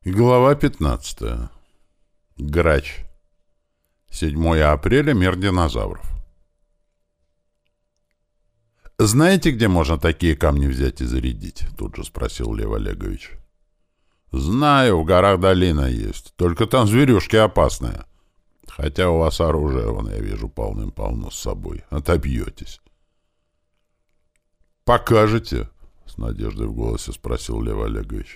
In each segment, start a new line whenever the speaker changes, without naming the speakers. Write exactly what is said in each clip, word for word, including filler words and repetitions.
Глава пятнадцатая. Грач. седьмое апреля. Мир динозавров. «Знаете, где можно такие камни взять и зарядить?» — тут же спросил Лев Олегович. «Знаю, в горах долина есть. Только там зверюшки опасные. Хотя у вас оружие, вон, я вижу, полным-полно с собой. Отобьетесь». «Покажете?» — с надеждой в голосе спросил Лев Олегович.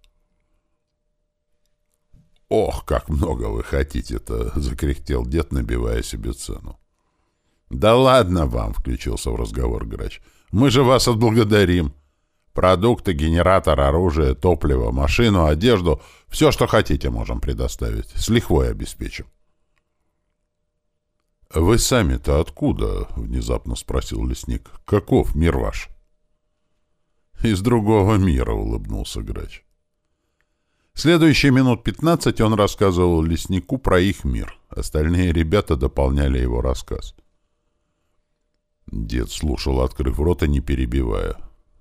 «Ох, как много вы хотите-то!» — закряхтел дед, набивая себе цену. «Да ладно вам!» — включился в разговор Грач. «Мы же вас отблагодарим. Продукты, генератор, оружие, топливо, машину, одежду — все, что хотите, можем предоставить. С лихвой обеспечим». «Вы сами-то откуда?» — внезапно спросил лесник. «Каков мир ваш?» «Из другого мира», — улыбнулся Грач. Следующие минут пятнадцать он рассказывал леснику про их мир. Остальные ребята дополняли его рассказ. Дед слушал, открыв рот и не перебивая.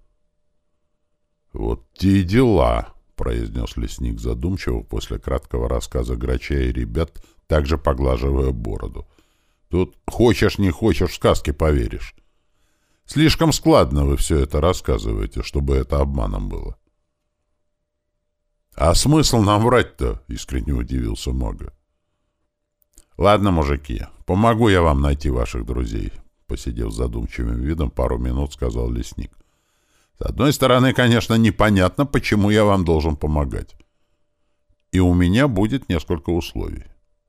«Вот те и дела», — произнес лесник задумчиво после краткого рассказа Грача и ребят, также поглаживая бороду. «Тут хочешь не хочешь, в сказки поверишь. Слишком складно вы все это рассказываете, чтобы это обманом было». «А смысл нам врать-то?» — искренне удивился Мага. «Ладно, мужики, помогу я вам найти ваших друзей», — посидев с задумчивым видом, пару минут сказал лесник. «С одной стороны, конечно, непонятно, почему я вам должен помогать. И у меня будет несколько условий.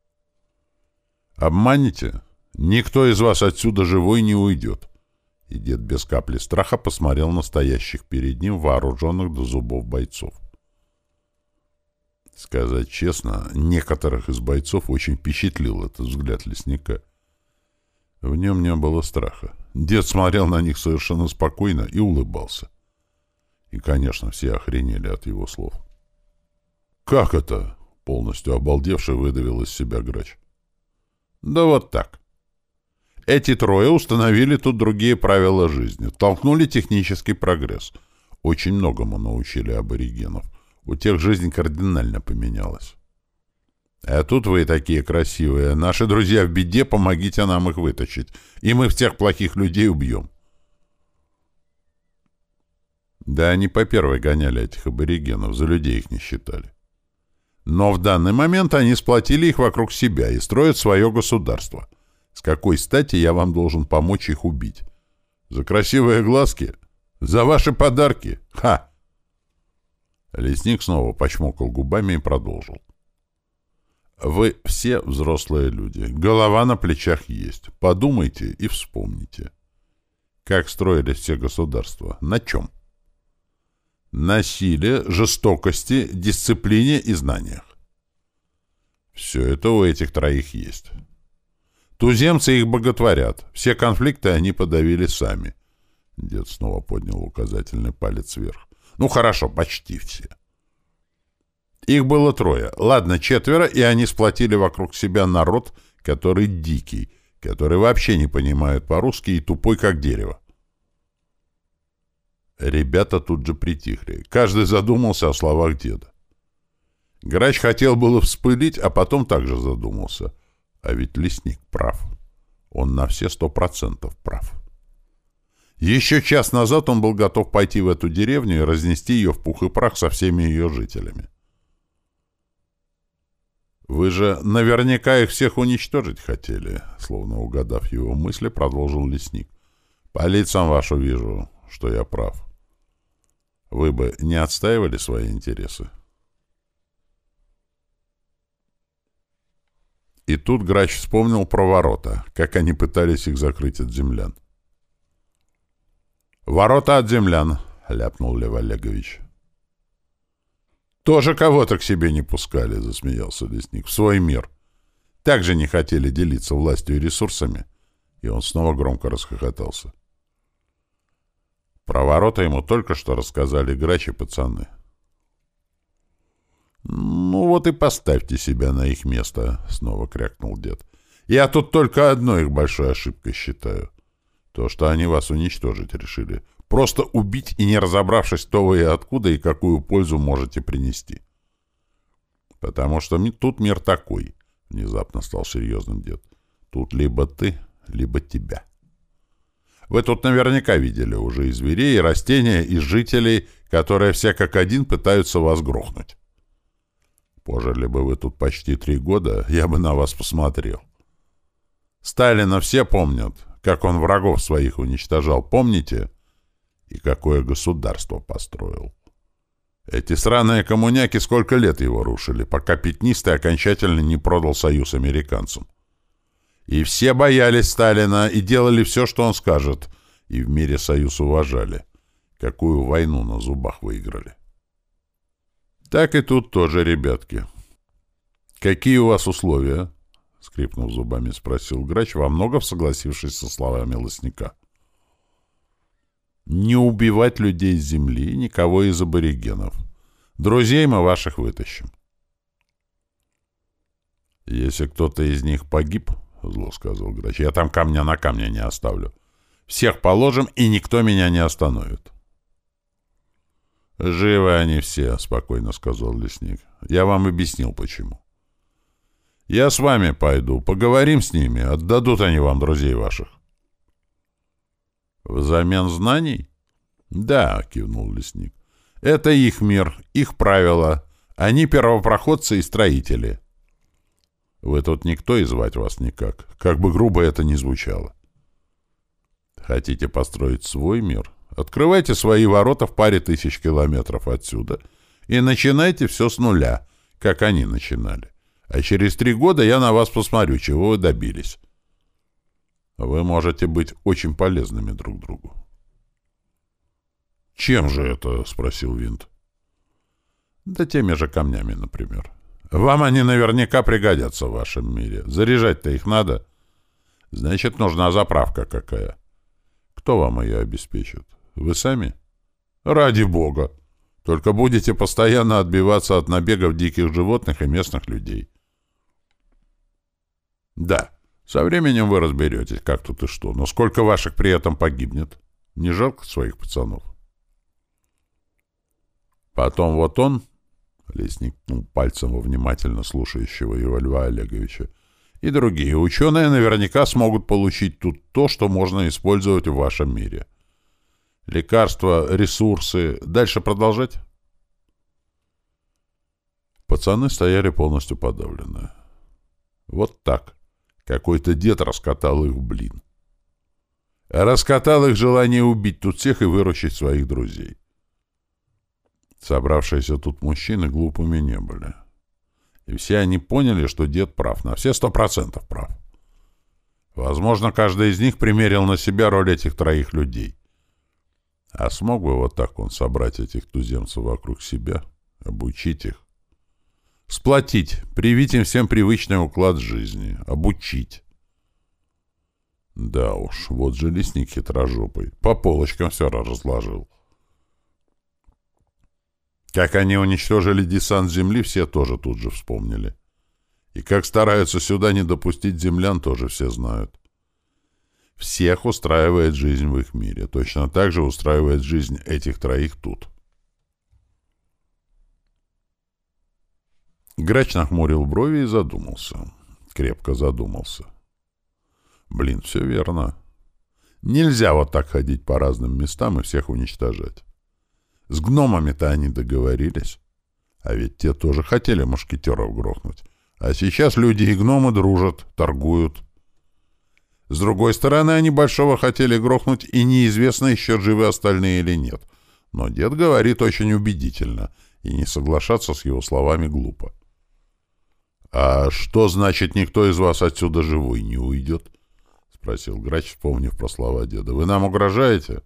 Обманете? Никто из вас отсюда живой не уйдет». И дед без капли страха посмотрел на стоящих перед ним вооруженных до зубов бойцов. Сказать честно, некоторых из бойцов очень впечатлил этот взгляд лесника. В нем не было страха. Дед смотрел на них совершенно спокойно и улыбался. И, конечно, все охренели от его слов. «Как это?» — полностью обалдевший выдавил из себя Грач. «Да вот так. Эти трое установили тут другие правила жизни, толкнули технический прогресс, очень многому научили аборигенов. У тех жизнь кардинально поменялась. А тут вы такие красивые. Наши друзья в беде, помогите нам их вытащить. И мы всех плохих людей убьем». Да они по первой гоняли этих аборигенов, за людей их не считали. Но в данный момент они сплотили их вокруг себя и строят свое государство. С какой стати я вам должен помочь их убить? За красивые глазки? За ваши подарки? Ха! Лесник снова почмокал губами и продолжил. «Вы все взрослые люди. Голова на плечах есть. Подумайте и вспомните. Как строились все государства? На чем? На силе, жестокости, дисциплине и знаниях. Все это у этих троих есть. Туземцы их боготворят. Все конфликты они подавили сами». Дед снова поднял указательный палец вверх. «Ну хорошо, почти все. Их было трое. Ладно, четверо, и они сплотили вокруг себя народ, который дикий, который вообще не понимает по-русски и тупой, как дерево». Ребята тут же притихли. Каждый задумался о словах деда. Грач хотел было вспылить, а потом также задумался. А ведь лесник прав. Он на все сто процентов прав. Еще час назад он был готов пойти в эту деревню и разнести ее в пух и прах со всеми ее жителями. «Вы же наверняка их всех уничтожить хотели», — словно угадав его мысли, продолжил лесник. «По лицам вашу вижу, что я прав. Вы бы не отстаивали свои интересы?» И тут Грач вспомнил про ворота, как они пытались их закрыть от землян. «Ворота от землян», — ляпнул Лев Олегович. «Тоже кого-то к себе не пускали», — засмеялся лесник, — «в свой мир. Также не хотели делиться властью и ресурсами». И он снова громко расхохотался. Про ворота ему только что рассказали Грач и пацаны. «Ну вот и поставьте себя на их место», — снова крякнул дед. «Я тут только одной их большой ошибкой считаю. То, что они вас уничтожить решили. Просто убить и не разобравшись, кто вы и откуда, и какую пользу можете принести. Потому что ми- тут мир такой, — внезапно стал серьезным дед. Тут либо ты, либо тебя. Вы тут наверняка видели уже и зверей, и растения, и жителей, которые все как один пытаются вас грохнуть. Пожили бы вы тут почти три года, я бы на вас посмотрел. Сталина все помнят, как он врагов своих уничтожал, помните? И какое государство построил. Эти сраные коммуняки сколько лет его рушили, пока Пятнистый окончательно не продал союз американцам. И все боялись Сталина и делали все, что он скажет, и в мире союз уважали. Какую войну на зубах выиграли. Так и тут тоже, ребятки. «Какие у вас условия?» — скрипнув зубами, спросил Грач, во многом согласившись со словами лесника. «Не убивать людей с земли, никого из аборигенов. Друзей мы ваших вытащим». «Если кто-то из них погиб, — зло сказал Грач, — я там камня на камне не оставлю. Всех положим, и никто меня не остановит». «Живы они все, — спокойно сказал лесник. Я вам объяснил, почему. Я с вами пойду, поговорим с ними, отдадут они вам друзей ваших». «Взамен знаний?» «Да, — кивнул лесник. Это их мир, их правила. Они первопроходцы и строители. Вы тут никто, и звать вас никак, как бы грубо это ни звучало. Хотите построить свой мир? Открывайте свои ворота в паре тысяч километров отсюда и начинайте все с нуля, как они начинали. А через три года я на вас посмотрю, чего вы добились. Вы можете быть очень полезными друг другу». «Чем же это?» — спросил Винт. «Да теми же камнями, например. Вам они наверняка пригодятся в вашем мире. Заряжать-то их надо. Значит, нужна заправка какая. Кто вам ее обеспечит? Вы сами? Ради бога. Только будете постоянно отбиваться от набегов диких животных и местных людей». «Да, со временем вы разберетесь, как тут и что. Но сколько ваших при этом погибнет? Не жалко своих пацанов?» Потом вот он, — лесник ткнул пальцем во внимательно слушающего его Льва Олеговича, — и другие ученые наверняка смогут получить тут то, что можно использовать в вашем мире. Лекарства, ресурсы. Дальше продолжать? Пацаны стояли полностью подавленные. Вот так. Какой-то дед раскатал их в блин. Раскатал их желание убить тут всех и выручить своих друзей. Собравшиеся тут мужчины глупыми не были. И все они поняли, что дед прав, на все сто процентов прав. Возможно, каждый из них примерил на себя роль этих троих людей. А смог бы вот так он собрать этих туземцев вокруг себя, обучить их? Сплотить, привить им всем привычный уклад жизни, обучить. Да уж, вот же лесник хитрожопый, по полочкам все разложил. Как они уничтожили десант земли, все тоже тут же вспомнили. И как стараются сюда не допустить землян, тоже все знают. Всех устраивает жизнь в их мире. Точно так же устраивает жизнь этих троих тут. Грач нахмурил брови и задумался. Крепко задумался. Блин, все верно. Нельзя вот так ходить по разным местам и всех уничтожать. С гномами-то они договорились. А ведь те тоже хотели мушкетеров грохнуть. А сейчас люди и гномы дружат, торгуют. С другой стороны, они Большого хотели грохнуть, и неизвестно, еще живы остальные или нет. Но дед говорит очень убедительно, и не соглашаться с его словами глупо. «А что значит, никто из вас отсюда живой не уйдет?» — спросил Грач, вспомнив про слова деда. «Вы нам угрожаете?»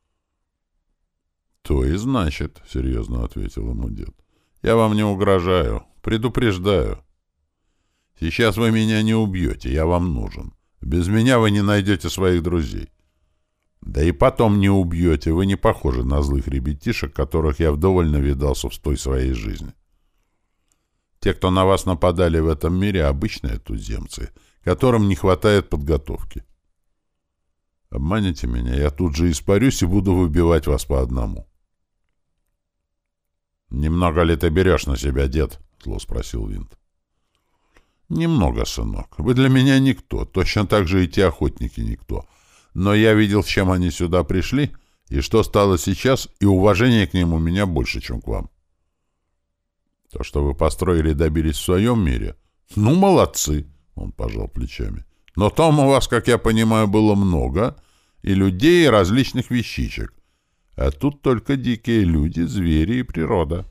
«То и значит», — серьезно ответил ему дед. «Я вам не угрожаю, предупреждаю. Сейчас вы меня не убьете, я вам нужен. Без меня вы не найдете своих друзей. Да и потом не убьете, вы не похожи на злых ребятишек, которых я вдоволь навидался в той своей жизни. Те, кто на вас нападали в этом мире, обычные туземцы, которым не хватает подготовки. Обманете меня, я тут же испарюсь и буду выбивать вас по одному». «Немного ли ты берешь на себя, дед?» — зло спросил Винт. «Немного, сынок. Вы для меня никто. Точно так же и те охотники никто. Но я видел, с чем они сюда пришли, и что стало сейчас, и уважение к ним у меня больше, чем к вам. То, что вы построили и добились в своем мире, ну, молодцы!» — он пожал плечами. «Но там у вас, как я понимаю, было много, и людей, и различных вещичек. А тут только дикие люди, звери и природа».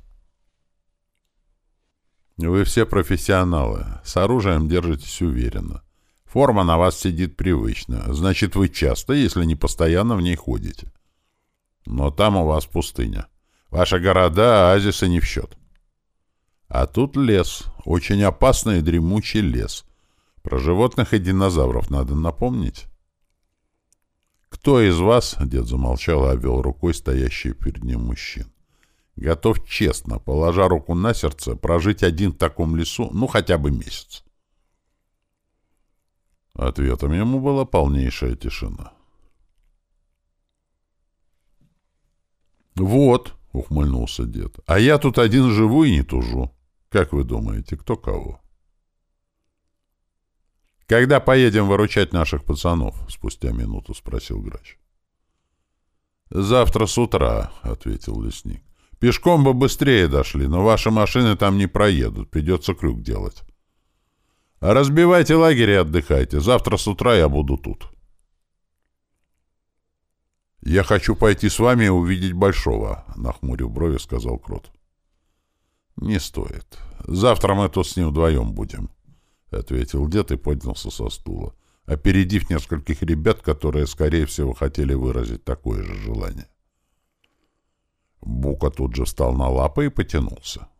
«Вы все профессионалы. С оружием держитесь уверенно. Форма на вас сидит привычно. Значит, вы часто, если не постоянно, в ней ходите. Но там у вас пустыня. Ваши города, оазисы не в счет. А тут лес. Очень опасный и дремучий лес. Про животных и динозавров надо напомнить». «Кто из вас, — дед замолчал и обвел рукой стоящие перед ним мужчин, — готов честно, положа руку на сердце, прожить один в таком лесу, ну, хотя бы месяц?» Ответом ему была полнейшая тишина. «Вот, — ухмыльнулся дед, — а я тут один живу и не тужу. Как вы думаете, кто кого?» «Когда поедем выручать наших пацанов?» — спустя минуту спросил грач. «Завтра с утра», — ответил лесник. «Пешком бы быстрее дошли, но ваши машины там не проедут, придется крюк делать. А разбивайте лагерь и отдыхайте. Завтра с утра я буду тут». «Я хочу пойти с вами и увидеть Большого», — нахмурив брови, сказал Крот. «Не стоит. Завтра мы тут с ним вдвоем будем», — ответил дед и поднялся со стула, опередив нескольких ребят, которые, скорее всего, хотели выразить такое же желание. Бука тут же встал на лапы и потянулся.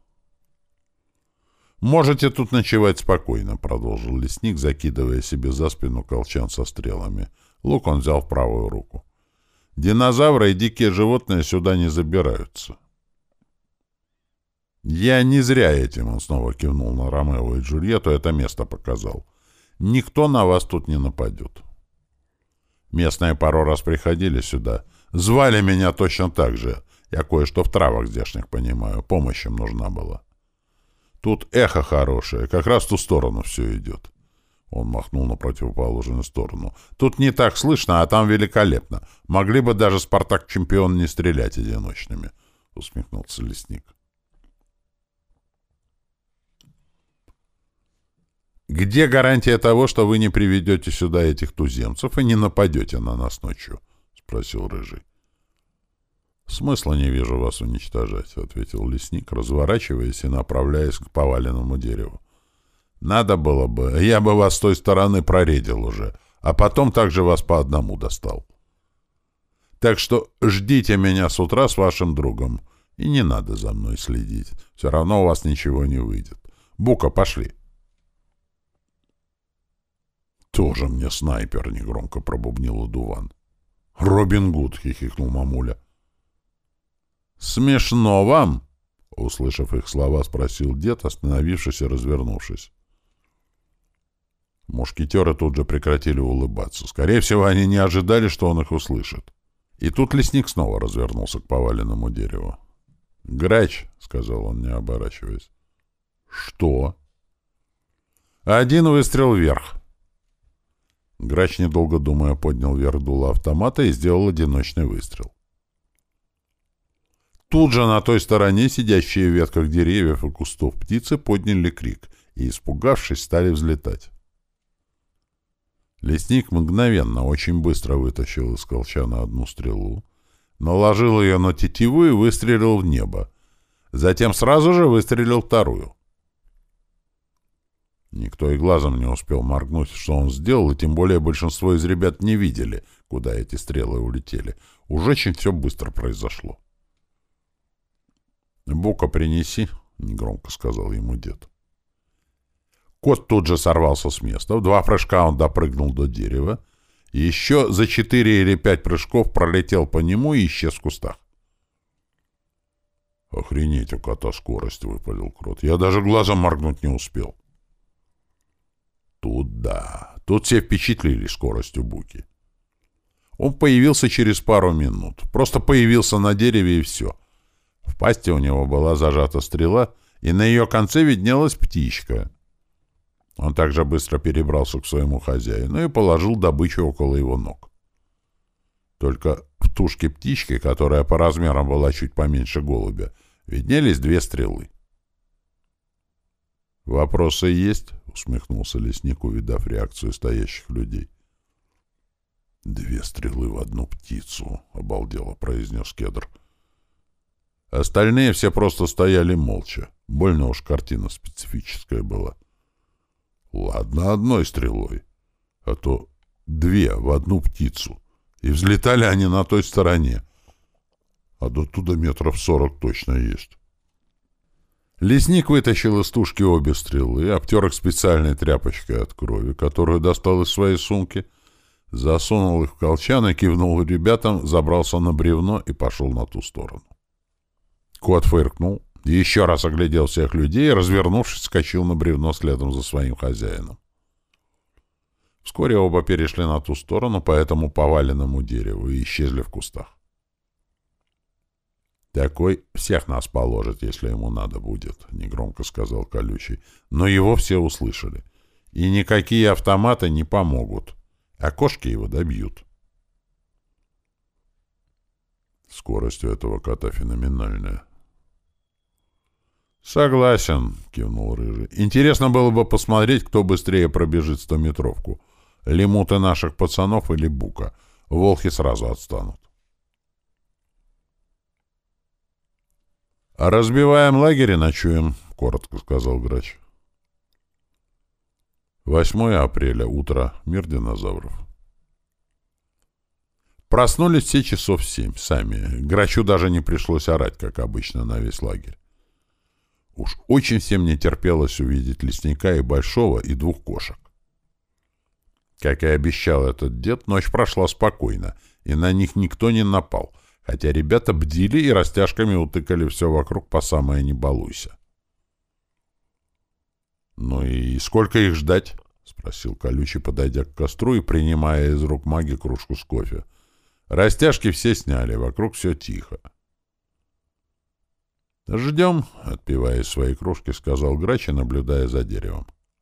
«Можете тут ночевать спокойно», — продолжил лесник, закидывая себе за спину колчан со стрелами. Лук он взял в правую руку. «Динозавры и дикие животные сюда не забираются». «Я не зря этим», — он снова кивнул на Ромео и Джульетту, — «это место показал. Никто на вас тут не нападет. Местные пару раз приходили сюда. Звали меня точно так же. Я кое-что в травах здешних понимаю. Помощь им нужна была. Тут эхо хорошее. Как раз в ту сторону все идет». Он махнул на противоположную сторону. «Тут не так слышно, а там великолепно. Могли бы даже Спартак-чемпион не стрелять одиночными», — усмехнулся лесник. «Где гарантия того, что вы не приведете сюда этих туземцев и не нападете на нас ночью?» — спросил Рыжий. «Смысла не вижу вас уничтожать», — ответил лесник, разворачиваясь и направляясь к поваленному дереву. «Надо было бы, я бы вас с той стороны проредил уже, а потом также вас по одному достал. Так что ждите меня с утра с вашим другом, и не надо за мной следить. Все равно у вас ничего не выйдет. Бука, пошли». «Тоже мне снайпер», — негромко пробубнил одуван. «Робин Гуд», — хихикнул мамуля. «Смешно вам?» — услышав их слова, спросил дед, остановившись и развернувшись. Мушкетеры тут же прекратили улыбаться. Скорее всего, они не ожидали, что он их услышит. И тут лесник снова развернулся к поваленному дереву. «Грач», — сказал он, не оборачиваясь. «Что?» «Один выстрел вверх». Грач, недолго думая, поднял вверх дуло автомата и сделал одиночный выстрел. Тут же на той стороне сидящие в ветках деревьев и кустов птицы подняли крик и, испугавшись, стали взлетать. Лесник мгновенно, очень быстро вытащил из колчана одну стрелу, наложил ее на тетиву и выстрелил в небо. Затем сразу же выстрелил вторую. Никто и глазом не успел моргнуть, что он сделал, и тем более большинство из ребят не видели, куда эти стрелы улетели. Уж очень все быстро произошло. «Бука принеси», — негромко сказал ему дед. Кот тут же сорвался с места. В два прыжка он допрыгнул до дерева. И еще за четыре или пять прыжков пролетел по нему и исчез в кустах. «Охренеть, у кота скорость», — выпалил Крот. «Я даже глазом моргнуть не успел». Тут да, тут все впечатлились скоростью Буки. Он появился через пару минут. Просто появился на дереве и все. В пасти у него была зажата стрела, и на ее конце виднелась птичка. Он также быстро перебрался к своему хозяину и положил добычу около его ног. Только в тушке птички, которая по размерам была чуть поменьше голубя, виднелись две стрелы. «Вопросы есть?» — усмехнулся лесник, увидав реакцию стоящих людей. «Две стрелы в одну птицу», — обалдело произнес кедр. Остальные все просто стояли молча. Больно уж картина специфическая была. Ладно, одной стрелой, а то две в одну птицу. И взлетали они на той стороне. А до туда метров сорок точно есть. Лесник вытащил из тушки обе стрелы, обтер их специальной тряпочкой от крови, которую достал из своей сумки, засунул их в колчан и кивнул ребятам, забрался на бревно и пошел на ту сторону. Кот фыркнул, еще раз оглядел всех людей и, развернувшись, скочил на бревно следом за своим хозяином. Вскоре оба перешли на ту сторону по этому поваленному дереву и исчезли в кустах. «Такой всех нас положит, если ему надо будет», — негромко сказал Колючий. Но его все услышали. И никакие автоматы не помогут, а кошки его добьют. Скорость у этого кота феноменальная. «Согласен», — кивнул Рыжий. «Интересно было бы посмотреть, кто быстрее пробежит стометровку. Лемуты наших пацанов или Бука. Волки сразу отстанут». «А разбиваем лагерь и ночуем», — коротко сказал Грач. восьмое апреля, утро, мир динозавров. Проснулись все часов в семь, сами. Грачу даже не пришлось орать, как обычно, на весь лагерь. Уж очень всем не терпелось увидеть лесника и большого, и двух кошек. Как и обещал этот дед, ночь прошла спокойно, и на них никто не напал, хотя ребята бдили и растяжками утыкали все вокруг по самое не балуйся. «Ну и сколько их ждать?» — спросил Колючий, подойдя к костру и принимая из рук маги кружку с кофе. Растяжки все сняли, вокруг все тихо. «Ждем», — отпивая из своей кружки, сказал Грач, наблюдая за деревом.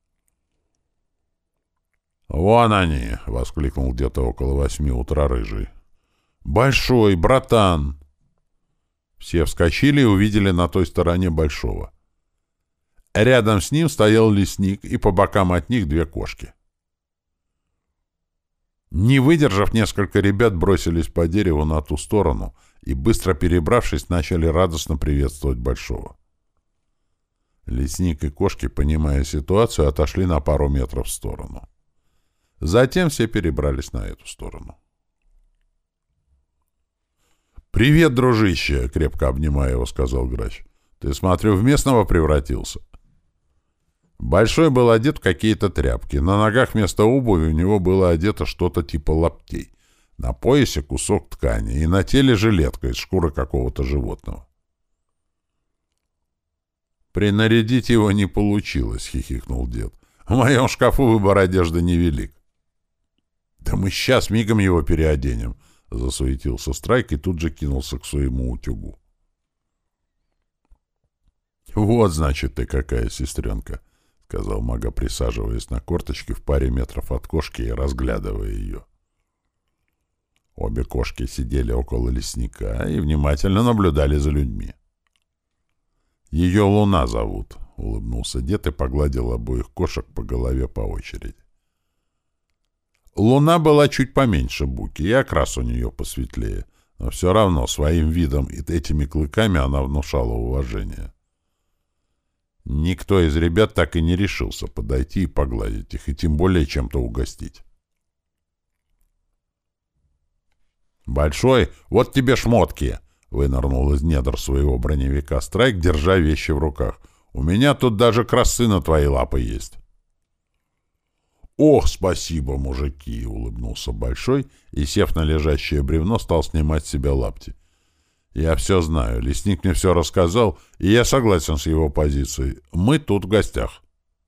«Вон они!» — воскликнул где-то около восьми утра Рыжий. «Большой, братан!» Все вскочили и увидели на той стороне Большого. Рядом с ним стоял лесник, и по бокам от них две кошки. Не выдержав, несколько ребят бросились по дереву на ту сторону и, быстро перебравшись, начали радостно приветствовать Большого. Лесник и кошки, понимая ситуацию, отошли на пару метров в сторону. Затем все перебрались на эту сторону. «Привет, дружище!» — крепко обнимая его, сказал Грач. «Ты, смотрю, в местного превратился?» Большой был одет в какие-то тряпки. На ногах вместо обуви у него было одето что-то типа лаптей. На поясе кусок ткани и на теле жилетка из шкуры какого-то животного. «Принарядить его не получилось», — хихикнул дед. «В моем шкафу выбор одежды невелик». «Да мы сейчас мигом его переоденем», — засуетился Страйк и тут же кинулся к своему утюгу. «Вот, значит, ты какая, сестренка», — сказал мага, присаживаясь на корточки в паре метров от кошки и разглядывая ее. Обе кошки сидели около лесника и внимательно наблюдали за людьми. «Ее Луна зовут», — улыбнулся дед и погладил обоих кошек по голове по очереди. Луна была чуть поменьше Буки, и окрас у нее посветлее, но все равно своим видом и этими клыками она внушала уважение. Никто из ребят так и не решился подойти и погладить их, и тем более чем-то угостить. «Большой, вот тебе шмотки!» — вынырнул из недр своего броневика Страйк, держа вещи в руках. «У меня тут даже красы на твои лапы есть». «Ох, спасибо, мужики!» — улыбнулся Большой и, сев на лежащее бревно, стал снимать с себя лапти. «Я все знаю. Лесник мне все рассказал, и я согласен с его позицией. Мы тут в гостях».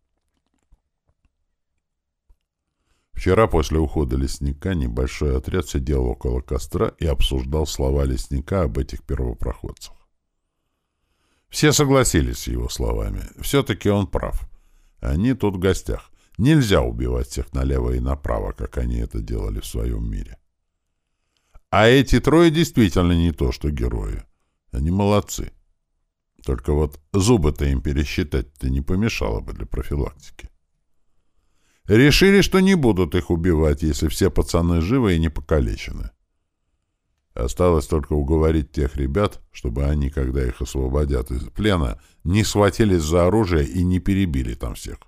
Вчера после ухода лесника небольшой отряд сидел около костра и обсуждал слова лесника об этих первопроходцах. Все согласились с его словами. Все-таки он прав. Они тут в гостях. Нельзя убивать всех налево и направо, как они это делали в своем мире. А эти трое действительно не то, что герои. Они молодцы. Только вот зубы-то им пересчитать-то не помешало бы для профилактики. Решили, что не будут их убивать, если все пацаны живы и не покалечены. Осталось только уговорить тех ребят, чтобы они, когда их освободят из плена, не схватились за оружие и не перебили там всех.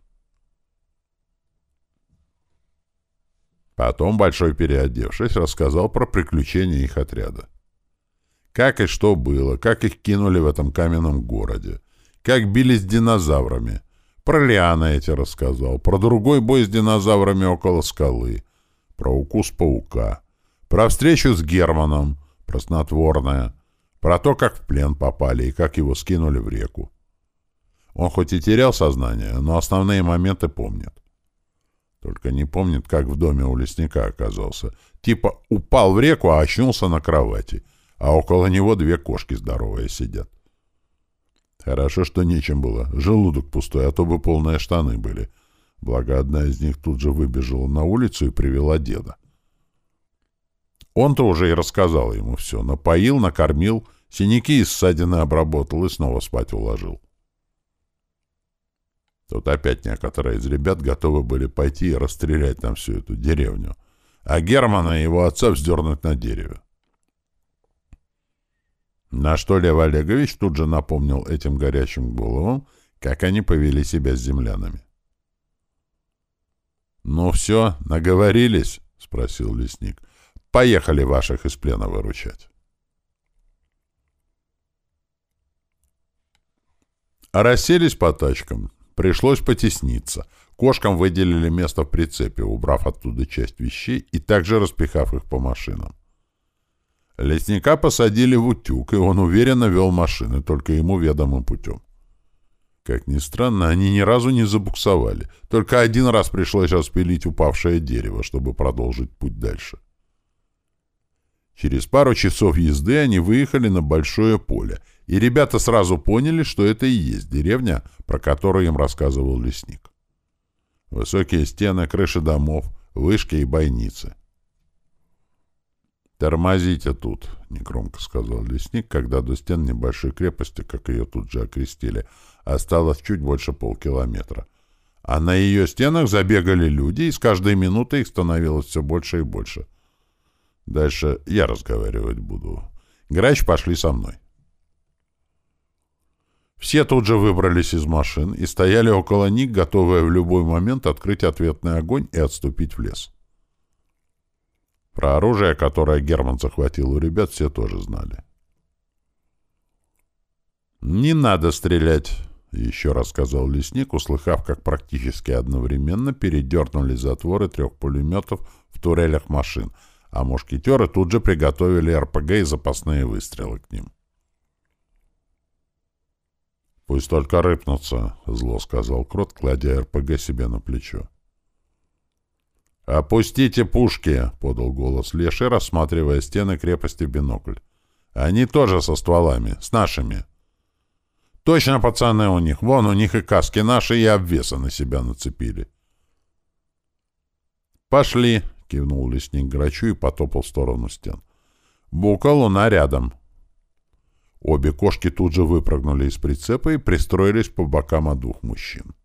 Потом Большой, переодевшись, рассказал про приключения их отряда. Как и что было, как их кинули в этом каменном городе, как бились с динозаврами. Про лианы эти рассказал, про другой бой с динозаврами около скалы, про укус паука, про встречу с Германом, про снотворное, про то, как в плен попали и как его скинули в реку. Он хоть и терял сознание, но основные моменты помнит. Только не помнит, как в доме у лесника оказался. Типа упал в реку, а очнулся на кровати, а около него две кошки здоровые сидят. Хорошо, что нечем было. Желудок пустой, а то бы полные штаны были. Благо, одна из них тут же выбежала на улицу и привела деда. Он-то уже и рассказал ему все. Напоил, накормил, синяки и ссадины обработал и снова спать уложил. Тут опять некоторые из ребят готовы были пойти и расстрелять там всю эту деревню, а Германа и его отца вздернуть на дереве. На что Лев Олегович тут же напомнил этим горячим головам, как они повели себя с землянами. — Ну все, наговорились? — спросил лесник. — Поехали ваших из плена выручать. А расселись по тачкам. Пришлось потесниться. Кошкам выделили место в прицепе, убрав оттуда часть вещей и также распихав их по машинам. Лесника посадили в утюг, и он уверенно вел машины, только ему ведомым путем. Как ни странно, они ни разу не забуксовали. Только один раз пришлось распилить упавшее дерево, чтобы продолжить путь дальше. Через пару часов езды они выехали на большое поле, и ребята сразу поняли, что это и есть деревня, про которую им рассказывал лесник. Высокие стены, крыши домов, вышки и бойницы. «Тормозите тут», — негромко сказал лесник, когда до стен небольшой крепости, как ее тут же окрестили, осталось чуть больше полкилометра. А на ее стенах забегали люди, и с каждой минутой их становилось все больше и больше. Дальше я разговаривать буду. Грач, пошли со мной. Все тут же выбрались из машин и стояли около них, готовые в любой момент открыть ответный огонь и отступить в лес. Про оружие, которое Герман захватил у ребят, все тоже знали. «Не надо стрелять», — еще раз сказал лесник, услыхав, как практически одновременно передернули затворы трех пулеметов в турелях машин, а мушкетеры тут же приготовили эр пэ гэ и запасные выстрелы к ним. «Пусть только рыпнутся», — зло сказал Крот, кладя эр пэ гэ себе на плечо. «Опустите пушки!» — подал голос Леший, рассматривая стены крепости в бинокль. «Они тоже со стволами, с нашими». «Точно, пацаны, у них. Вон у них и каски наши, и обвесы на себя нацепили». «Пошли!» — кивнул лесник Грачу и потопал в сторону стен. «Бука, Луна рядом». Обе кошки тут же выпрыгнули из прицепа и пристроились по бокам от двух мужчин.